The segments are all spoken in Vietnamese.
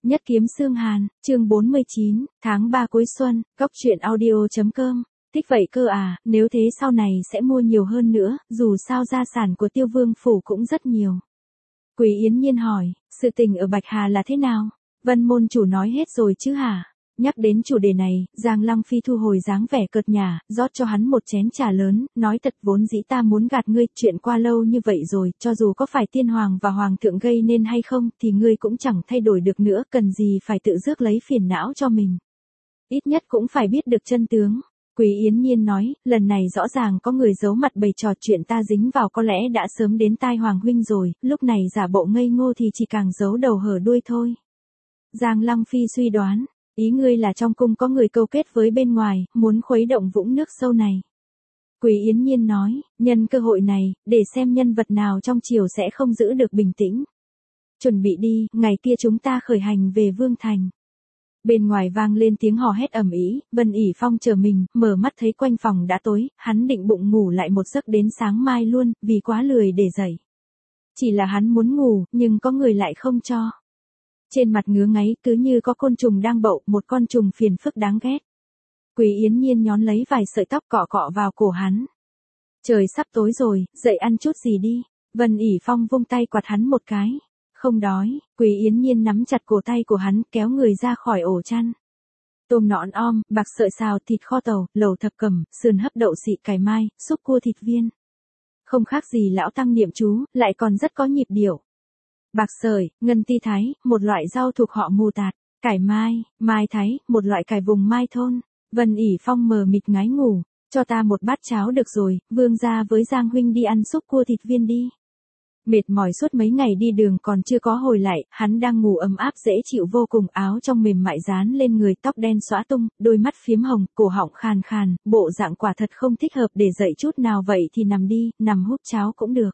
Nhất kiếm xương hàn, chương 49, tháng 3 cuối xuân, góc truyện audio.com. Thích vậy cơ à, nếu thế sau này sẽ mua nhiều hơn nữa, dù sao gia sản của Tiêu Vương phủ cũng rất nhiều. Quý Yến Nhiên hỏi, sự tình ở Bạch Hà là thế nào? Vân môn chủ nói hết rồi chứ hả? Nhắc đến chủ đề này, Giang Lăng Phi thu hồi dáng vẻ cợt nhả, rót cho hắn một chén trà lớn, nói thật vốn dĩ ta muốn gạt ngươi, chuyện qua lâu như vậy rồi, cho dù có phải tiên hoàng và hoàng thượng gây nên hay không, thì ngươi cũng chẳng thay đổi được nữa, cần gì phải tự rước lấy phiền não cho mình. Ít nhất cũng phải biết được chân tướng. Quý Yến Nhiên nói, lần này rõ ràng có người giấu mặt bày trò chuyện ta dính vào có lẽ đã sớm đến tai Hoàng huynh rồi, lúc này giả bộ ngây ngô thì chỉ càng giấu đầu hở đuôi thôi. Giang Lăng Phi suy đoán, ý ngươi là trong cung có người câu kết với bên ngoài, muốn khuấy động vũng nước sâu này. Quý Yến Nhiên nói, nhân cơ hội này, để xem nhân vật nào trong triều sẽ không giữ được bình tĩnh. Chuẩn bị đi, ngày kia chúng ta khởi hành về Vương Thành. Bên ngoài vang lên tiếng hò hét ầm ĩ, Vân ỉ Phong chờ mình, mở mắt thấy quanh phòng đã tối, hắn định bụng ngủ lại một giấc đến sáng mai luôn, vì quá lười để dậy. Chỉ là hắn muốn ngủ, nhưng có người lại không cho. Trên mặt ngứa ngáy cứ như có côn trùng đang bậu, một con trùng phiền phức đáng ghét. Quý Yến Nhiên nhón lấy vài sợi tóc cọ cọ vào cổ hắn. Trời sắp tối rồi, dậy ăn chút gì đi. Vân ỉ Phong vung tay quạt hắn một cái. Không đói, Quý Yến Nhiên nắm chặt cổ tay của hắn kéo người ra khỏi ổ chăn. Tôm nõn om, bạc sợi xào, thịt kho tàu, lẩu thập cẩm, sườn hấp đậu xị cải mai, súp cua thịt viên. Không khác gì lão tăng niệm chú, lại còn rất có nhịp điệu. Bạc sợi, ngân ti thái, một loại rau thuộc họ mù tạt, cải mai, mai thái, một loại cải vùng mai thôn. Vân ỉ Phong mờ mịt ngái ngủ, cho ta một bát cháo được rồi, vương gia với Giang huynh đi ăn súp cua thịt viên đi. Mệt mỏi suốt mấy ngày đi đường còn chưa có hồi lại, hắn đang ngủ ấm áp dễ chịu vô cùng, áo trong mềm mại dán lên người, tóc đen xõa tung, đôi mắt phiếm hồng, cổ họng khàn khàn, bộ dạng quả thật không thích hợp để dậy chút nào, vậy thì nằm đi, nằm húp cháo cũng được.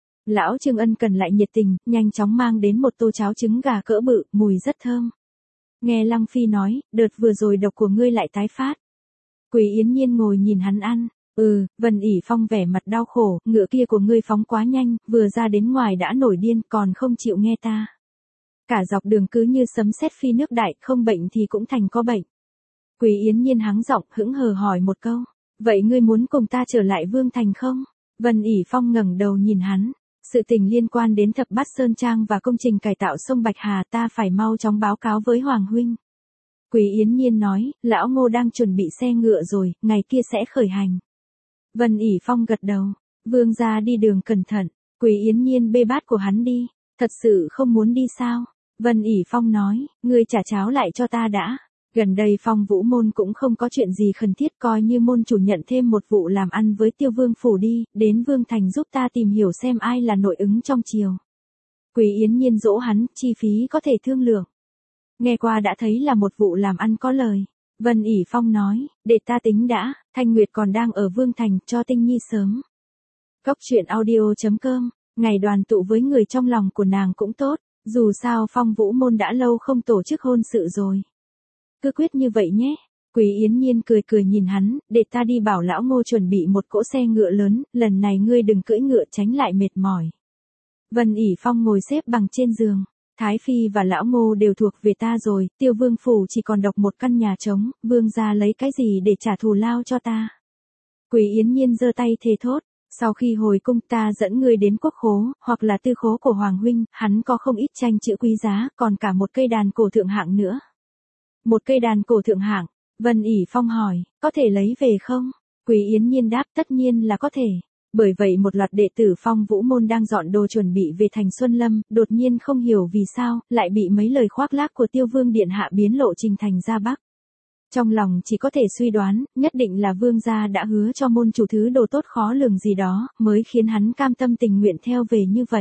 Lão Trương ân cần lại nhiệt tình, nhanh chóng mang đến một tô cháo trứng gà cỡ bự, mùi rất thơm. Nghe Lăng Phi nói, đợt vừa rồi độc của ngươi lại tái phát. Quý Yến Nhiên ngồi nhìn hắn ăn. Vân ỉ Phong vẻ mặt đau khổ, ngựa kia của ngươi phóng quá nhanh, vừa ra đến ngoài đã nổi điên, còn không chịu nghe ta. Cả dọc đường cứ như sấm sét phi nước đại, không bệnh thì cũng thành có bệnh. Quý Yến Nhiên hắng giọng hững hờ hỏi một câu, vậy ngươi muốn cùng ta trở lại Vương Thành không? Vân ỉ Phong ngẩng đầu nhìn hắn, sự tình liên quan đến Thập Bát Sơn Trang và công trình cải tạo sông Bạch Hà, ta phải mau chóng báo cáo với Hoàng huynh. Quý Yến Nhiên nói, lão Ngô đang chuẩn bị xe ngựa rồi, ngày kia sẽ khởi hành. Vân ỉ Phong gật đầu, vương gia đi đường cẩn thận. Quý Yến Nhiên bê bát của hắn đi, thật sự không muốn đi sao? Vân ỉ Phong nói, ngươi trả cháo lại cho ta đã. Gần đây Phong Vũ môn cũng không có chuyện gì khẩn thiết, coi như môn chủ nhận thêm một vụ làm ăn với Tiêu Vương phủ đi, đến Vương Thành giúp ta tìm hiểu xem ai là nội ứng trong triều. Quý Yến Nhiên dỗ hắn, chi phí có thể thương lượng. Nghe qua đã thấy là một vụ làm ăn có lời. Vân ỉ Phong nói, để ta tính đã, Thanh Nguyệt còn đang ở Vương Thành, cho Tinh Nhi sớm. Góc truyện audio.com, ngày đoàn tụ với người trong lòng của nàng cũng tốt, dù sao Phong Vũ môn đã lâu không tổ chức hôn sự rồi. Cứ quyết như vậy nhé. Quý Yến Nhiên cười cười nhìn hắn, để ta đi bảo lão Ngô chuẩn bị một cỗ xe ngựa lớn, lần này ngươi đừng cưỡi ngựa tránh lại mệt mỏi. Vân ỉ Phong ngồi xếp bằng trên giường. Thái Phi và lão Ngô đều thuộc về ta rồi, Tiêu Vương phủ chỉ còn độc một căn nhà trống, vương gia lấy cái gì để trả thù lao cho ta? Quý Yến Nhiên giơ tay thề thốt, sau khi hồi cung ta dẫn ngươi đến quốc khố, hoặc là tư khố của Hoàng huynh, hắn có không ít tranh chữ quý giá, còn cả một cây đàn cổ thượng hạng nữa. Một cây đàn cổ thượng hạng? Vân ỉ Phong hỏi, có thể lấy về không? Quý Yến Nhiên đáp, tất nhiên là có thể. Bởi vậy một loạt đệ tử Phong Vũ môn đang dọn đồ chuẩn bị về thành Xuân Lâm, đột nhiên không hiểu vì sao, lại bị mấy lời khoác lác của Tiêu Vương điện hạ biến lộ trình thành ra Bắc. Trong lòng chỉ có thể suy đoán, nhất định là vương gia đã hứa cho môn chủ thứ đồ tốt khó lường gì đó, mới khiến hắn cam tâm tình nguyện theo về như vậy.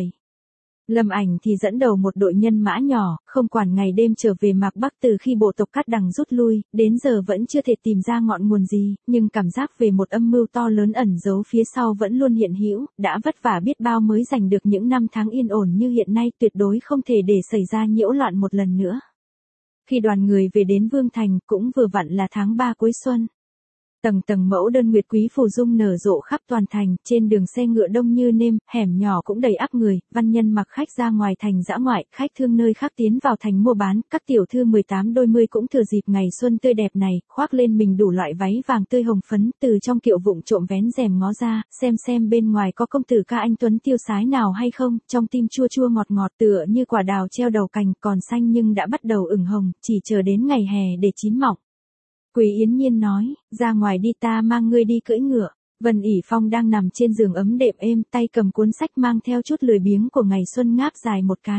Lâm Ảnh thì dẫn đầu một đội nhân mã nhỏ, không quản ngày đêm trở về Mạc Bắc, từ khi bộ tộc Cát Đằng rút lui, đến giờ vẫn chưa thể tìm ra ngọn nguồn gì, nhưng cảm giác về một âm mưu to lớn ẩn giấu phía sau vẫn luôn hiện hữu, đã vất vả biết bao mới giành được những năm tháng yên ổn như hiện nay, tuyệt đối không thể để xảy ra nhiễu loạn một lần nữa. Khi đoàn người về đến Vương Thành, cũng vừa vặn là tháng 3 cuối xuân. Tầng tầng mẫu đơn nguyệt quý phù dung nở rộ khắp toàn thành, trên đường xe ngựa đông như nêm, hẻm nhỏ cũng đầy ắp người, văn nhân mặc khách ra ngoài thành dã ngoại, khách thương nơi khác tiến vào thành mua bán, các tiểu thư 18 đôi mươi cũng thừa dịp ngày xuân tươi đẹp này, khoác lên mình đủ loại váy vàng tươi hồng phấn, từ trong kiệu vụng trộm vén rèm ngó ra, xem bên ngoài có công tử ca anh tuấn tiêu sái nào hay không, trong tim chua chua ngọt ngọt tựa như quả đào treo đầu cành, còn xanh nhưng đã bắt đầu ửng hồng, chỉ chờ đến ngày hè để chín mọng. Quý Yến Nhiên nói, ra ngoài đi ta mang ngươi đi cưỡi ngựa. Vân ỉ Phong đang nằm trên giường ấm đệm êm, tay cầm cuốn sách mang theo chút lười biếng của ngày xuân ngáp dài một cái.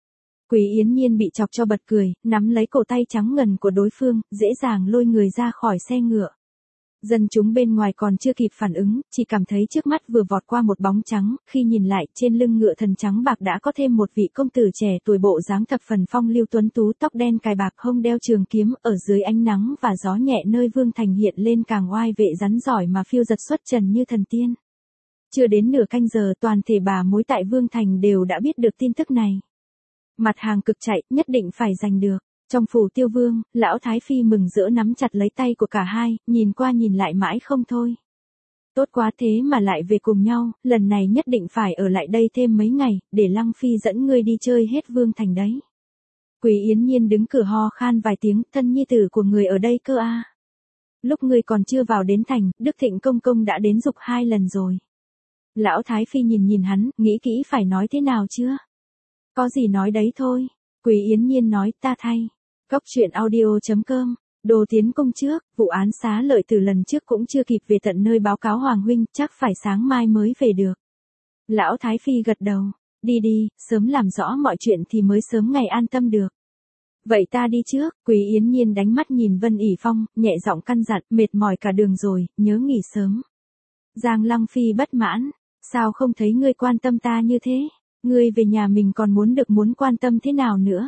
Quý Yến Nhiên bị chọc cho bật cười, nắm lấy cổ tay trắng ngần của đối phương, dễ dàng lôi người ra khỏi xe ngựa. Dân chúng bên ngoài còn chưa kịp phản ứng, chỉ cảm thấy trước mắt vừa vọt qua một bóng trắng, khi nhìn lại, trên lưng ngựa thần trắng bạc đã có thêm một vị công tử trẻ tuổi bộ dáng thập phần phong lưu tuấn tú, tóc đen cài bạc, hông đeo trường kiếm, ở dưới ánh nắng và gió nhẹ nơi Vương Thành hiện lên càng oai vệ rắn giỏi mà phiêu giật xuất trần như thần tiên. Chưa đến nửa canh giờ, toàn thể bà mối tại Vương Thành đều đã biết được tin tức này. Mặt hàng cực chạy, nhất định phải giành được. Trong phủ Tiêu Vương, lão Thái Phi mừng rỡ nắm chặt lấy tay của cả hai, nhìn qua nhìn lại mãi không thôi. Tốt quá thế mà lại về cùng nhau, lần này nhất định phải ở lại đây thêm mấy ngày, để Lăng Phi dẫn ngươi đi chơi hết Vương Thành đấy. Quý Yến Nhiên đứng cửa ho khan vài tiếng, thân nhi tử của người ở đây cơ a. Lúc ngươi còn chưa vào đến thành, Đức Thịnh Công Công đã đến giục 2 lần rồi. Lão Thái Phi nhìn hắn, nghĩ kỹ phải nói thế nào chưa? Có gì nói đấy thôi. Quý Yến Nhiên nói, ta thay. Góc truyện audio.com, Đồ tiến cung trước, vụ án xá lợi từ lần trước cũng chưa kịp về tận nơi báo cáo Hoàng huynh, chắc phải sáng mai mới về được. Lão Thái Phi gật đầu, đi đi, sớm làm rõ mọi chuyện thì mới sớm ngày an tâm được. Vậy ta đi trước. Quý Yến Nhiên đánh mắt nhìn Vân ỉ Phong, nhẹ giọng căn dặn, mệt mỏi cả đường rồi, nhớ nghỉ sớm. Giang Lăng Phi bất mãn, sao không thấy ngươi quan tâm ta như thế, ngươi về nhà mình còn muốn quan tâm thế nào nữa.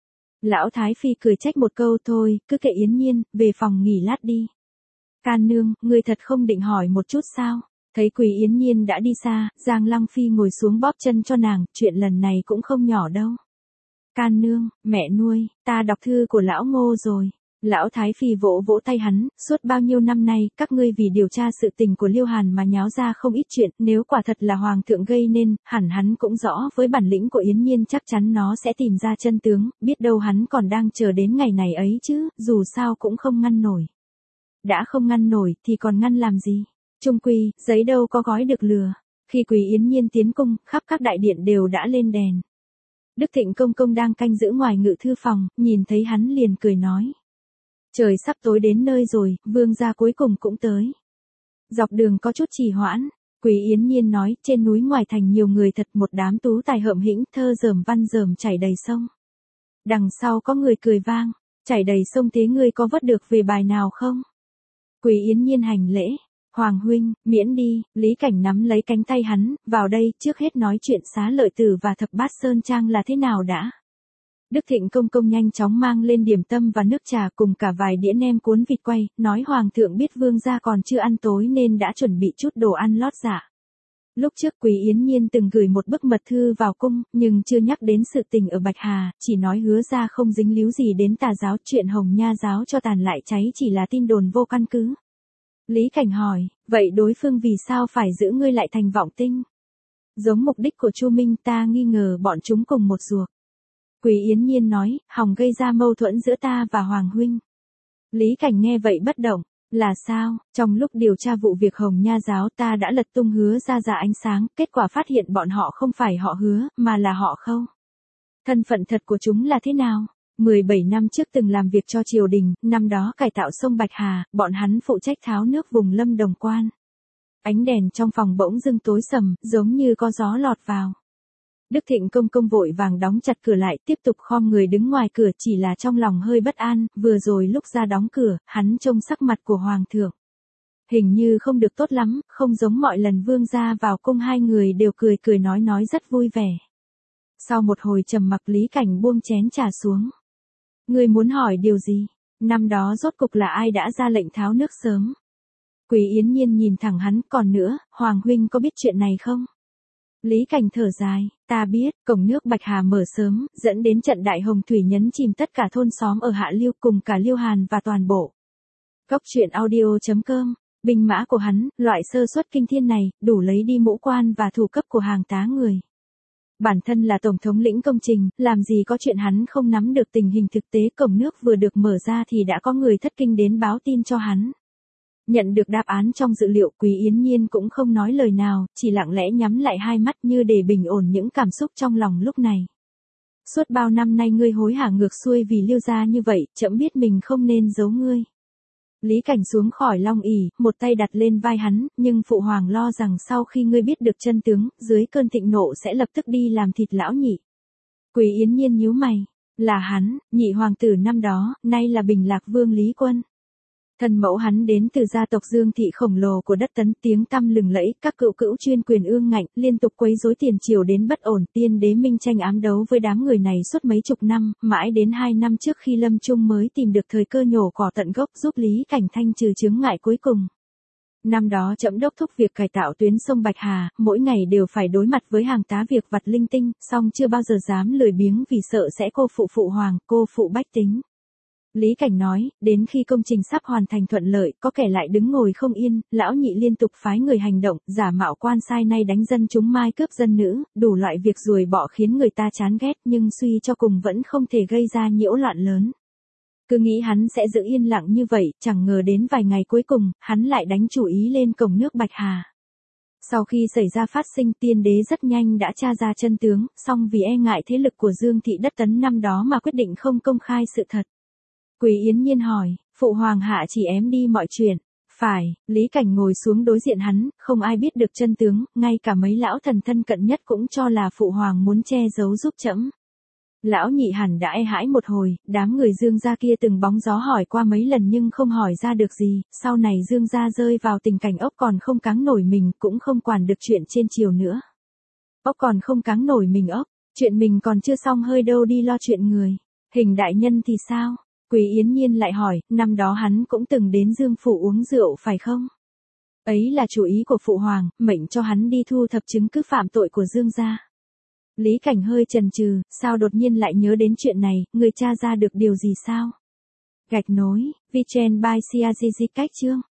Lão Thái Phi cười trách một câu thôi, cứ kệ Yến Nhiên, về phòng nghỉ lát đi. Can nương, ngươi thật không định hỏi một chút sao? Thấy Quý Yến Nhiên đã đi xa, Giang Lăng Phi ngồi xuống bóp chân cho nàng, chuyện lần này cũng không nhỏ đâu. Can nương, mẹ nuôi, ta đọc thư của lão Ngô rồi. Lão Thái Phi vỗ vỗ tay hắn, suốt bao nhiêu năm nay, các ngươi vì điều tra sự tình của Liêu Hàn mà nháo ra không ít chuyện, nếu quả thật là Hoàng thượng gây nên, hẳn hắn cũng rõ với bản lĩnh của Yến Nhiên chắc chắn nó sẽ tìm ra chân tướng, biết đâu hắn còn đang chờ đến ngày này ấy chứ, dù sao cũng không ngăn nổi. Đã không ngăn nổi thì còn ngăn làm gì? Chung quy, giấy đâu có gói được lừa. Khi Quý Yến Nhiên tiến cung, khắp các đại điện đều đã lên đèn. Đức Thịnh Công Công đang canh giữ ngoài ngự thư phòng, nhìn thấy hắn liền cười nói. Trời sắp tối đến nơi rồi, vương gia cuối cùng cũng tới. Dọc đường có chút trì hoãn, Quý Yến Nhiên nói, trên núi ngoài thành nhiều người thật, một đám tú tài hợm hĩnh, thơ dởm văn dởm chảy đầy sông. Đằng sau có người cười vang, chảy đầy sông thế ngươi có vớt được về bài nào không? Quý Yến Nhiên hành lễ, Hoàng huynh, miễn đi. Lý Cảnh nắm lấy cánh tay hắn, vào đây, trước hết nói chuyện xá lợi tử và thập bát sơn trang là thế nào đã. Đức Thịnh Công Công nhanh chóng mang lên điểm tâm và nước trà cùng cả vài đĩa nem cuốn vịt quay, nói Hoàng thượng biết vương gia còn chưa ăn tối nên đã chuẩn bị chút đồ ăn lót dạ. Lúc trước Quý Yến Nhiên từng gửi một bức mật thư vào cung, nhưng chưa nhắc đến sự tình ở Bạch Hà, chỉ nói hứa ra không dính líu gì đến tà giáo, chuyện Hồng Nha giáo cho tàn lại cháy chỉ là tin đồn vô căn cứ. Lý Cảnh hỏi, vậy đối phương vì sao phải giữ ngươi lại thành Vọng Tinh? Giống mục đích của Chu Minh, ta nghi ngờ bọn chúng cùng một ruột. Quý Yến Nhiên nói, hòng gây ra mâu thuẫn giữa ta và Hoàng huynh. Lý Cảnh nghe vậy bất động, là sao? Trong lúc điều tra vụ việc Hồng Nha giáo ta đã lật tung hứa ra ánh sáng, kết quả phát hiện bọn họ không phải họ Hứa, mà là họ Khâu. Thân phận thật của chúng là thế nào? 17 năm trước từng làm việc cho triều đình, năm đó cải tạo sông Bạch Hà, bọn hắn phụ trách tháo nước vùng Lâm Đồng Quan. Ánh đèn trong phòng bỗng dưng tối sầm, giống như có gió lọt vào. Đức Thịnh Công Công vội vàng đóng chặt cửa lại, tiếp tục khom người đứng ngoài cửa, chỉ là trong lòng hơi bất an, vừa rồi lúc ra đóng cửa, hắn trông sắc mặt của Hoàng thượng. Hình như không được tốt lắm, không giống mọi lần vương gia vào cung hai người đều cười nói rất vui vẻ. Sau một hồi trầm mặc Lý Cảnh buông chén trà xuống. Ngươi muốn hỏi điều gì? Năm đó rốt cục là ai đã ra lệnh tháo nước sớm? Quý Yến Nhiên nhìn thẳng hắn, còn nữa, Hoàng huynh có biết chuyện này không? Lý Cảnh thở dài, ta biết, cổng nước Bạch Hà mở sớm, dẫn đến trận đại hồng thủy nhấn chìm tất cả thôn xóm ở Hạ Liêu cùng cả Liêu Hàn và toàn bộ Góc truyện audio.com, binh mã của hắn, loại sơ suất kinh thiên này, đủ lấy đi mũ quan và thủ cấp của hàng tá người. Bản thân là tổng thống lĩnh công trình, làm gì có chuyện hắn không nắm được tình hình thực tế. Cổng nước vừa được mở ra thì đã có người thất kinh đến báo tin cho hắn. Nhận được đáp án trong dự liệu, Quý Yến Nhiên cũng không nói lời nào, chỉ lặng lẽ nhắm lại hai mắt như để bình ổn những cảm xúc trong lòng lúc này. Suốt bao năm nay ngươi hối hả ngược xuôi vì Liêu gia như vậy, trẫm biết mình không nên giấu ngươi. Lý Cảnh xuống khỏi long ỷ, một tay đặt lên vai hắn, nhưng phụ hoàng lo rằng sau khi ngươi biết được chân tướng, dưới cơn thịnh nộ sẽ lập tức đi làm thịt lão nhị. Quý Yến Nhiên nhíu mày, là hắn, nhị hoàng tử năm đó, nay là Bình Lạc Vương Lý Quân. Thân mẫu hắn đến từ gia tộc Dương thị khổng lồ của đất Tấn, tiếng tăm lừng lẫy, các cựu cữu chuyên quyền ương ngạnh, liên tục quấy rối tiền triều đến bất ổn. Tiên đế Minh tranh ám đấu với đám người này suốt mấy chục năm, mãi đến 2 năm trước khi Lâm Trung mới tìm được thời cơ nhổ cỏ tận gốc, giúp Lý Cảnh thanh trừ chướng ngại cuối cùng. Năm đó trẫm đốc thúc việc cải tạo tuyến sông Bạch Hà, mỗi ngày đều phải đối mặt với hàng tá việc vặt linh tinh, song chưa bao giờ dám lười biếng vì sợ sẽ cô phụ phụ hoàng, cô phụ bách tính. Lý Cảnh nói, đến khi công trình sắp hoàn thành thuận lợi, có kẻ lại đứng ngồi không yên, lão nhị liên tục phái người hành động, giả mạo quan sai nay đánh dân chúng mai cướp dân nữ, đủ loại việc ruồi bọ khiến người ta chán ghét, nhưng suy cho cùng vẫn không thể gây ra nhiễu loạn lớn. Cứ nghĩ hắn sẽ giữ yên lặng như vậy, chẳng ngờ đến vài ngày cuối cùng, hắn lại đánh chủ ý lên cổng nước Bạch Hà. Sau khi xảy ra phát sinh, tiên đế rất nhanh đã tra ra chân tướng, song vì e ngại thế lực của Dương thị đất Tấn năm đó mà quyết định không công khai sự thật. Quý Yến Nhiên hỏi, phụ hoàng hạ chỉ ém đi mọi chuyện. Phải, Lý Cảnh ngồi xuống đối diện hắn, không ai biết được chân tướng, ngay cả mấy lão thần thân cận nhất cũng cho là phụ hoàng muốn che giấu giúp trẫm. Lão nhị hẳn đã e hãi một hồi, đám người Dương gia kia từng bóng gió hỏi qua mấy lần nhưng không hỏi ra được gì, sau này Dương gia rơi vào tình cảnh ốc còn không cáng nổi mình, cũng không quản được chuyện trên triều nữa. Ốc còn không cáng nổi mình ốc, chuyện mình còn chưa xong hơi đâu đi lo chuyện người. Hình đại nhân thì sao? Quý Yến Nhiên lại hỏi, năm đó hắn cũng từng đến Dương phủ uống rượu phải không? Ấy là chủ ý của phụ hoàng, mệnh cho hắn đi thu thập chứng cứ phạm tội của Dương gia. Lý Cảnh hơi chần chừ, sao đột nhiên lại nhớ đến chuyện này, người tra ra được điều gì sao? Gạch nối, VTuber by CAGG cách chương.